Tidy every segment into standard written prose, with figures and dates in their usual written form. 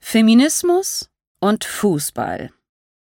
Feminismus und Fußball.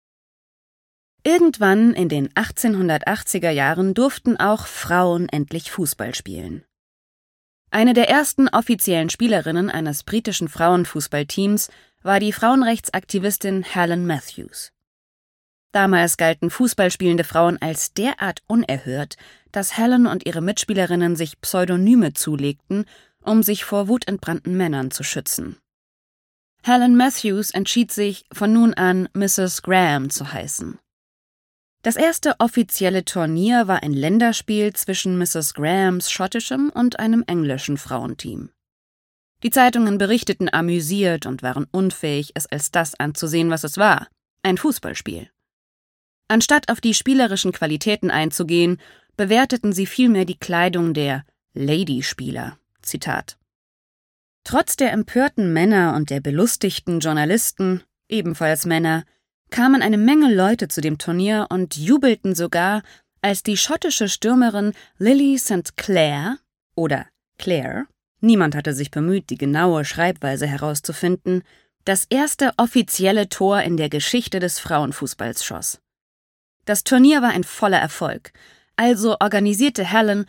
Irgendwann in den 1880er Jahren durften auch Frauen endlich Fußball spielen. Eine der ersten offiziellen Spielerinnen eines britischen Frauenfußballteams war die Frauenrechtsaktivistin Helen Matthews. Damals galten fußballspielende Frauen als derart unerhört, dass Helen und ihre Mitspielerinnen sich Pseudonyme zulegten, um sich vor wutentbrannten Männern zu schützen. Helen Matthews entschied sich, von nun an Mrs. Graham zu heißen. Das erste offizielle Turnier war ein Länderspiel zwischen Mrs. Grahams schottischem und einem englischen Frauenteam. Die Zeitungen berichteten amüsiert und waren unfähig, es als das anzusehen, was es war: ein Fußballspiel. Anstatt auf die spielerischen Qualitäten einzugehen, bewerteten sie vielmehr die Kleidung der Lady-Spieler. Zitat: Trotz der empörten Männer und der belustigten Journalisten, ebenfalls Männer, kamen eine Menge Leute zu dem Turnier und jubelten sogar, als die schottische Stürmerin Lily St. Clair oder Claire, niemand hatte sich bemüht, die genaue Schreibweise herauszufinden, das erste offizielle Tor in der Geschichte des Frauenfußballs schoss. Das Turnier war ein voller Erfolg, also organisierte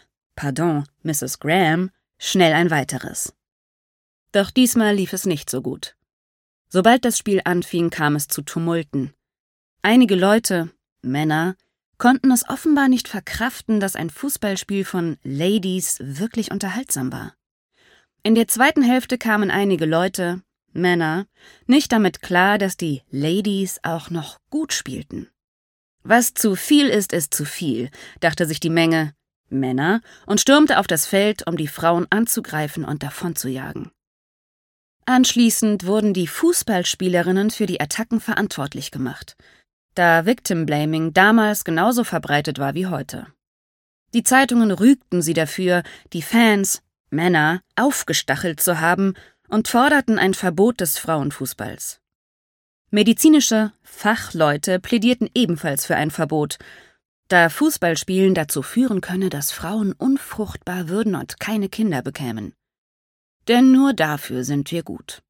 Mrs. Graham, schnell ein weiteres. Doch diesmal lief es nicht so gut. Sobald das Spiel anfing, kam es zu Tumulten. Einige Leute, Männer, konnten es offenbar nicht verkraften, dass ein Fußballspiel von Ladies wirklich unterhaltsam war. In der zweiten Hälfte kamen einige Leute, Männer, nicht damit klar, dass die Ladies auch noch gut spielten. Was zu viel ist zu viel, dachte sich die Menge, Männer, und stürmte auf das Feld, um die Frauen anzugreifen und davonzujagen. Anschließend wurden die Fußballspielerinnen für die Attacken verantwortlich gemacht, da Victim Blaming damals genauso verbreitet war wie heute. Die Zeitungen rügten sie dafür, die Fans, Männer, aufgestachelt zu haben und forderten ein Verbot des Frauenfußballs. Medizinische Fachleute plädierten ebenfalls für ein Verbot, da Fußballspielen dazu führen könne, dass Frauen unfruchtbar würden und keine Kinder bekämen. Denn nur dafür sind wir gut.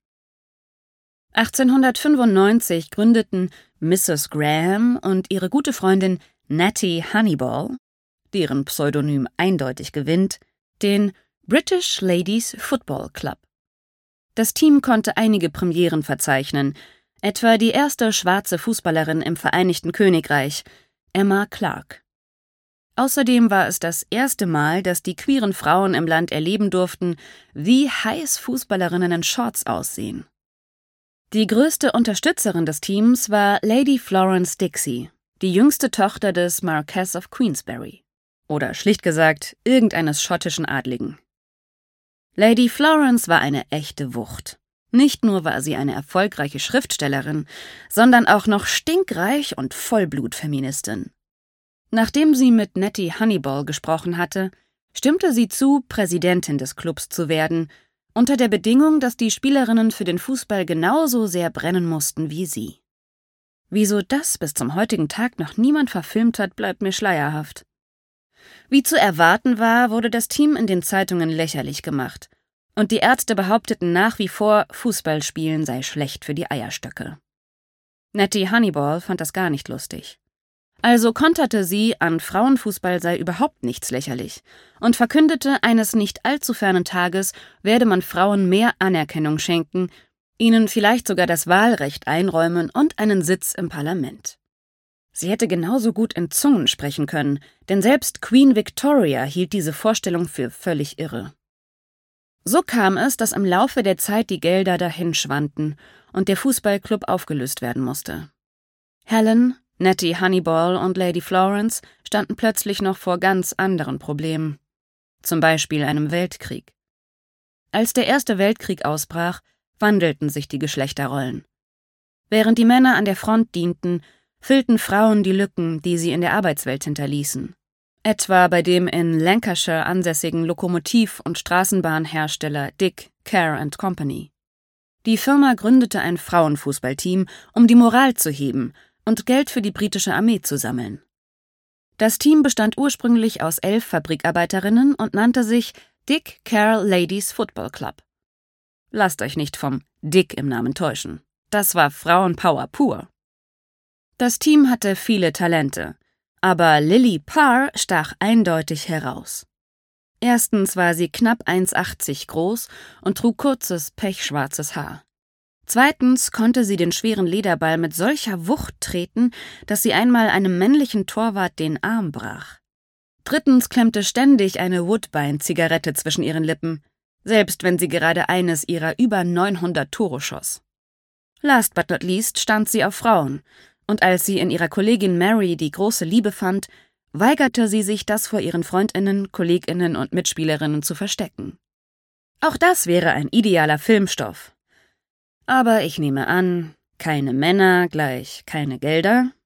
1895 gründeten Mrs. Graham und ihre gute Freundin Nettie Honeyball, deren Pseudonym eindeutig gewinnt, den British Ladies Football Club. Das Team konnte einige Premieren verzeichnen, etwa die erste schwarze Fußballerin im Vereinigten Königreich, Emma Clark. Außerdem war es das erste Mal, dass die queeren Frauen im Land erleben durften, wie heiß Fußballerinnen in Shorts aussehen. Die größte Unterstützerin des Teams war Lady Florence Dixie, die jüngste Tochter des Marquess of Queensberry. Oder schlicht gesagt, irgendeines schottischen Adligen. Lady Florence war eine echte Wucht. Nicht nur war sie eine erfolgreiche Schriftstellerin, sondern auch noch stinkreich und Vollblutfeministin. Nachdem sie mit Nettie Honeyball gesprochen hatte, stimmte sie zu, Präsidentin des Clubs zu werden, unter der Bedingung, dass die Spielerinnen für den Fußball genauso sehr brennen mussten wie sie. Wieso das bis zum heutigen Tag noch niemand verfilmt hat, bleibt mir schleierhaft. Wie zu erwarten war, wurde das Team in den Zeitungen lächerlich gemacht, und die Ärzte behaupteten nach wie vor, Fußballspielen sei schlecht für die Eierstöcke. Nettie Honeyball fand das gar nicht lustig. Also konterte sie, an Frauenfußball sei überhaupt nichts lächerlich und verkündete, eines nicht allzu fernen Tages werde man Frauen mehr Anerkennung schenken, ihnen vielleicht sogar das Wahlrecht einräumen und einen Sitz im Parlament. Sie hätte genauso gut in Zungen sprechen können, denn selbst Queen Victoria hielt diese Vorstellung für völlig irre. So kam es, dass im Laufe der Zeit die Gelder dahinschwanden und der Fußballclub aufgelöst werden musste. Helen, Nettie Honeyball und Lady Florence standen plötzlich noch vor ganz anderen Problemen, zum Beispiel einem Weltkrieg. Als der Erste Weltkrieg ausbrach, wandelten sich die Geschlechterrollen. Während die Männer an der Front dienten, füllten Frauen die Lücken, die sie in der Arbeitswelt hinterließen. Etwa bei dem in Lancashire ansässigen Lokomotiv- und Straßenbahnhersteller Dick, Care & Company. Die Firma gründete ein Frauenfußballteam, um die Moral zu heben und Geld für die britische Armee zu sammeln. Das Team bestand ursprünglich aus 11 Fabrikarbeiterinnen und nannte sich Dick Care Ladies Football Club. Lasst euch nicht vom Dick im Namen täuschen. Das war Frauenpower pur. Das Team hatte viele Talente, aber Lily Parr stach eindeutig heraus. Erstens war sie knapp 1,80 groß und trug kurzes, pechschwarzes Haar. Zweitens konnte sie den schweren Lederball mit solcher Wucht treten, dass sie einmal einem männlichen Torwart den Arm brach. Drittens klemmte ständig eine Woodbine-Zigarette zwischen ihren Lippen, selbst wenn sie gerade eines ihrer über 900 Tore schoss. Last but not least stand sie auf Frauen, und als sie in ihrer Kollegin Mary die große Liebe fand, weigerte sie sich, das vor ihren Freundinnen, Kolleginnen und Mitspielerinnen zu verstecken. Auch das wäre ein idealer Filmstoff. Aber ich nehme an, keine Männer gleich keine Gelder?